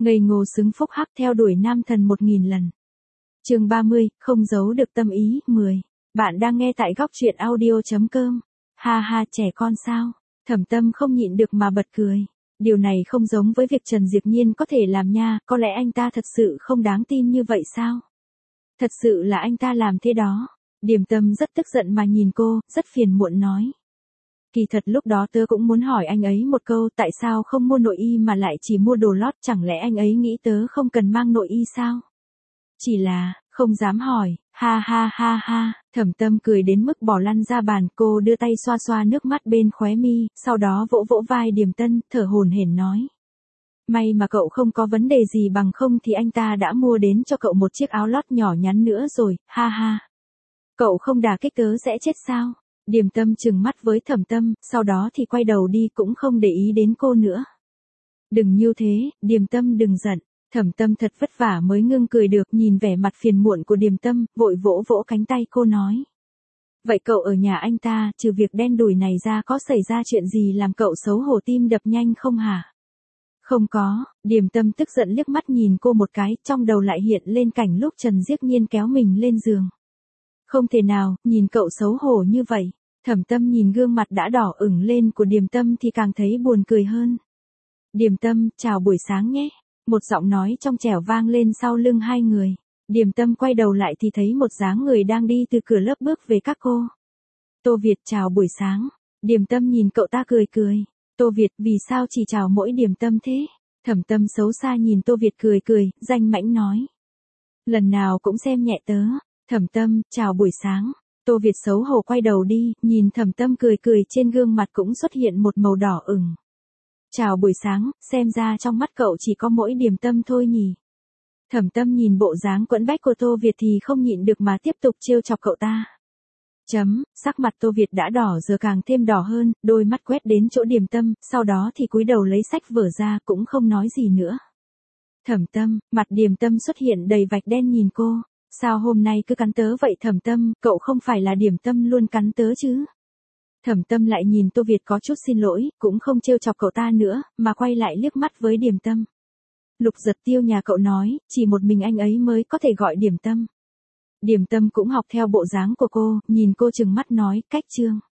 Ngây ngô xứng phúc hắc theo đuổi nam thần 1000 lần. Chương 30, không giấu được tâm ý, 10. Bạn đang nghe tại góc truyện audio.com. Ha ha, trẻ con sao? Thẩm Tâm không nhịn được mà bật cười. Điều này không giống với việc Trần Diệp Nhiên có thể làm nha, có lẽ anh ta thật sự không đáng tin như vậy sao? Thật sự là anh ta làm thế đó. Điềm Tâm rất tức giận mà nhìn cô, rất phiền muộn nói. Kỳ thật lúc đó tớ cũng muốn hỏi anh ấy một câu, tại sao không mua nội y mà lại chỉ mua đồ lót, chẳng lẽ anh ấy nghĩ tớ không cần mang nội y sao? Chỉ là, không dám hỏi, ha ha ha ha, Thẩm Tâm cười đến mức bỏ lăn ra bàn, cô đưa tay xoa xoa nước mắt bên khóe mi, sau đó vỗ vỗ vai Điềm Tân, thở hổn hển nói. May mà cậu không có vấn đề gì, bằng không thì anh ta đã mua đến cho cậu một chiếc áo lót nhỏ nhắn nữa rồi, ha ha. Cậu không đả kích tớ sẽ chết sao? Điềm Tâm trừng mắt với Thẩm Tâm, sau đó thì quay đầu đi cũng không để ý đến cô nữa. Đừng như thế, Điềm Tâm đừng giận. Thẩm Tâm thật vất vả mới ngưng cười được, nhìn vẻ mặt phiền muộn của Điềm Tâm, vội vỗ vỗ cánh tay cô nói. Vậy cậu ở nhà anh ta, trừ việc đen đủi này ra có xảy ra chuyện gì làm cậu xấu hổ tim đập nhanh không hả? Không có, Điềm Tâm tức giận liếc mắt nhìn cô một cái, trong đầu lại hiện lên cảnh lúc Trần Diệp Nhiên kéo mình lên giường. Không thể nào, nhìn cậu xấu hổ như vậy. Thẩm Tâm nhìn gương mặt đã đỏ ửng lên của Điềm Tâm thì càng thấy buồn cười hơn. Điềm Tâm, chào buổi sáng nhé. Một giọng nói trong trẻo vang lên sau lưng hai người. Điềm Tâm quay đầu lại thì thấy một dáng người đang đi từ cửa lớp bước về các cô. Tô Việt chào buổi sáng. Điềm Tâm nhìn cậu ta cười cười. Tô Việt, vì sao chỉ chào mỗi Điềm Tâm thế? Thẩm Tâm xấu xa nhìn Tô Việt cười cười, danh mãnh nói. Lần nào cũng xem nhẹ tớ. Thẩm Tâm, chào buổi sáng. Tô Việt xấu hổ quay đầu đi, nhìn Thẩm Tâm cười cười, trên gương mặt cũng xuất hiện một màu đỏ ửng. Chào buổi sáng, xem ra trong mắt cậu chỉ có mỗi Điềm Tâm thôi nhỉ. Thẩm Tâm nhìn bộ dáng quẫn bách của Tô Việt thì không nhịn được mà tiếp tục trêu chọc cậu ta. Sắc mặt Tô Việt đã đỏ giờ càng thêm đỏ hơn, đôi mắt quét đến chỗ Điềm Tâm, sau đó thì cúi đầu lấy sách vở ra cũng không nói gì nữa. Thẩm Tâm, mặt Điềm Tâm xuất hiện đầy vạch đen nhìn cô. Sao hôm nay cứ cắn tớ vậy Thẩm Tâm, cậu không phải là Điềm Tâm luôn cắn tớ chứ? Thẩm Tâm lại nhìn Tô Việt có chút xin lỗi, cũng không trêu chọc cậu ta nữa, mà quay lại liếc mắt với Điềm Tâm. Lục Giật Tiêu nhà cậu nói, chỉ một mình anh ấy mới có thể gọi Điềm Tâm. Điềm Tâm cũng học theo bộ dáng của cô, nhìn cô trừng mắt nói, cách trương.